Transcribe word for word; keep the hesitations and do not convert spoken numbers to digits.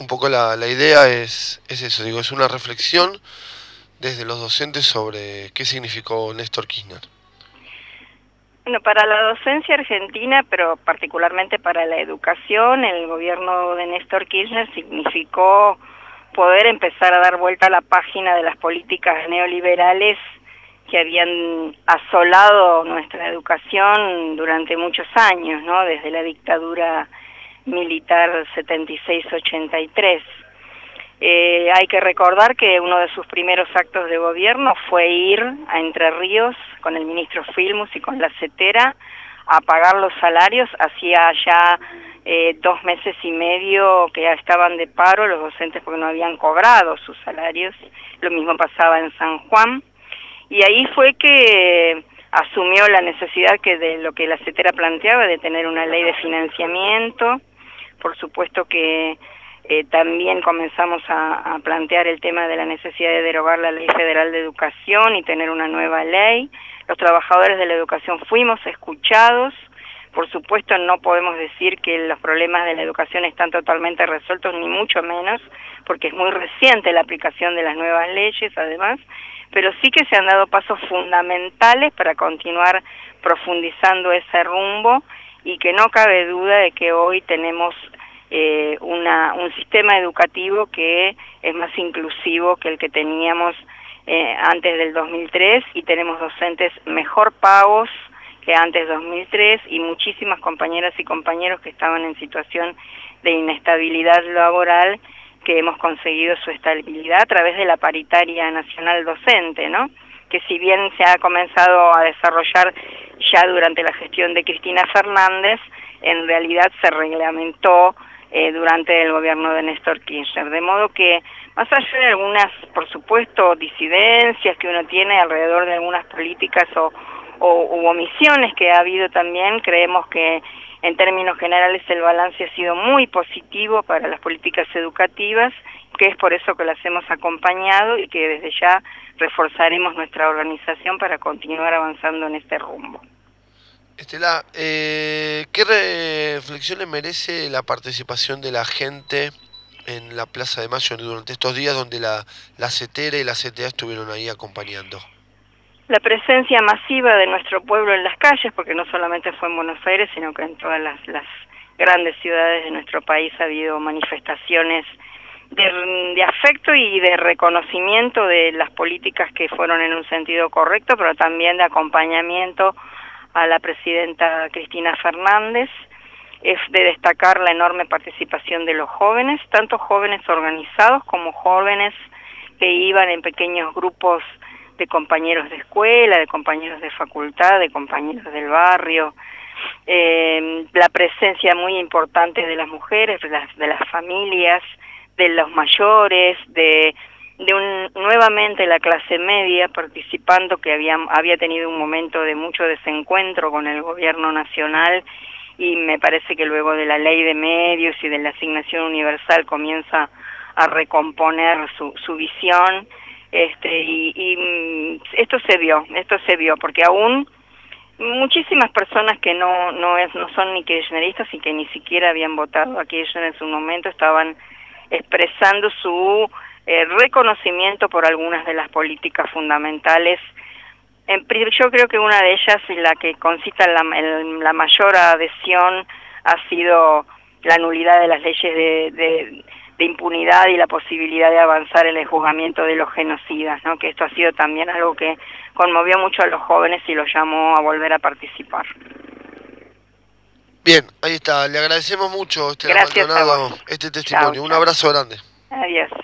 Un poco la, la idea es, es eso, digo, es una reflexión desde los docentes sobre qué significó Néstor Kirchner. Bueno, para la docencia argentina, pero particularmente para la educación, el gobierno de Néstor Kirchner significó poder empezar a dar vuelta a la página de las políticas neoliberales que habían asolado nuestra educación durante muchos años, ¿no? Desde la dictadura militar setenta y seis ochenta y tres. Eh, hay que recordar que uno de sus primeros actos de gobierno fue ir a Entre Ríos con el ministro Filmus y con la CETERA a pagar los salarios. Hacía ya eh, dos meses y medio que ya estaban de paro los docentes porque no habían cobrado sus salarios. Lo mismo pasaba en San Juan. Y ahí fue que asumió la necesidad que de lo que la CETERA planteaba, de tener una ley de financiamiento. Por supuesto que eh, también comenzamos a, a plantear el tema de la necesidad de derogar la Ley Federal de Educación y tener una nueva ley. Los trabajadores de la educación fuimos escuchados. Por supuesto no podemos decir que los problemas de la educación están totalmente resueltos, ni mucho menos, porque es muy reciente la aplicación de las nuevas leyes, además, pero sí que se han dado pasos fundamentales para continuar profundizando ese rumbo y que no cabe duda de que hoy tenemos eh, una, un sistema educativo que es más inclusivo que el que teníamos eh, antes del dos mil tres y tenemos docentes mejor pagos que antes del dos mil tres y muchísimas compañeras y compañeros que estaban en situación de inestabilidad laboral que hemos conseguido su estabilidad a través de la paritaria nacional docente, ¿no? Que si bien se ha comenzado a desarrollar ya durante la gestión de Cristina Fernández, en realidad se reglamentó eh, durante el gobierno de Néstor Kirchner, de modo que más allá de algunas, por supuesto, disidencias que uno tiene alrededor de algunas políticas o, o u omisiones que ha habido también, creemos que en términos generales el balance ha sido muy positivo para las políticas educativas, que es por eso que las hemos acompañado y que desde ya reforzaremos nuestra organización para continuar avanzando en este rumbo. Estela, eh, ¿qué reflexión le merece la participación de la gente en la Plaza de Mayo durante estos días donde la, la CETERA y la C T A estuvieron ahí acompañando? La presencia masiva de nuestro pueblo en las calles, porque no solamente fue en Buenos Aires, sino que en todas las, las grandes ciudades de nuestro país ha habido manifestaciones de, de afecto y de reconocimiento de las políticas que fueron en un sentido correcto, pero también de acompañamiento a la presidenta Cristina Fernández. Es de destacar la enorme participación de los jóvenes, tanto jóvenes organizados como jóvenes que iban en pequeños grupos de compañeros de escuela, de compañeros de facultad, de compañeros del barrio, eh, la presencia muy importante de las mujeres, de las, de las familias, de los mayores, de, de un, nuevamente la clase media participando, que había, había tenido un momento de mucho desencuentro con el gobierno nacional, y me parece que luego de la ley de medios y de la asignación universal comienza a recomponer su, su visión. Este, y, y esto se vio, esto se vio, porque aún muchísimas personas que no no es no son ni kirchneristas y que ni siquiera habían votado a Kirchner en su momento estaban expresando su eh, reconocimiento por algunas de las políticas fundamentales. En, yo creo que una de ellas, la que concita la, el, la mayor adhesión, ha sido la nulidad de las leyes de, de de impunidad y la posibilidad de avanzar en el juzgamiento de los genocidas, ¿no? Que esto ha sido también algo que conmovió mucho a los jóvenes y los llamó a volver a participar. Bien, ahí está. Le agradecemos mucho, Estela Gracias a Maldonado, vos. este Chao, testimonio. Un chao. abrazo grande. Adiós.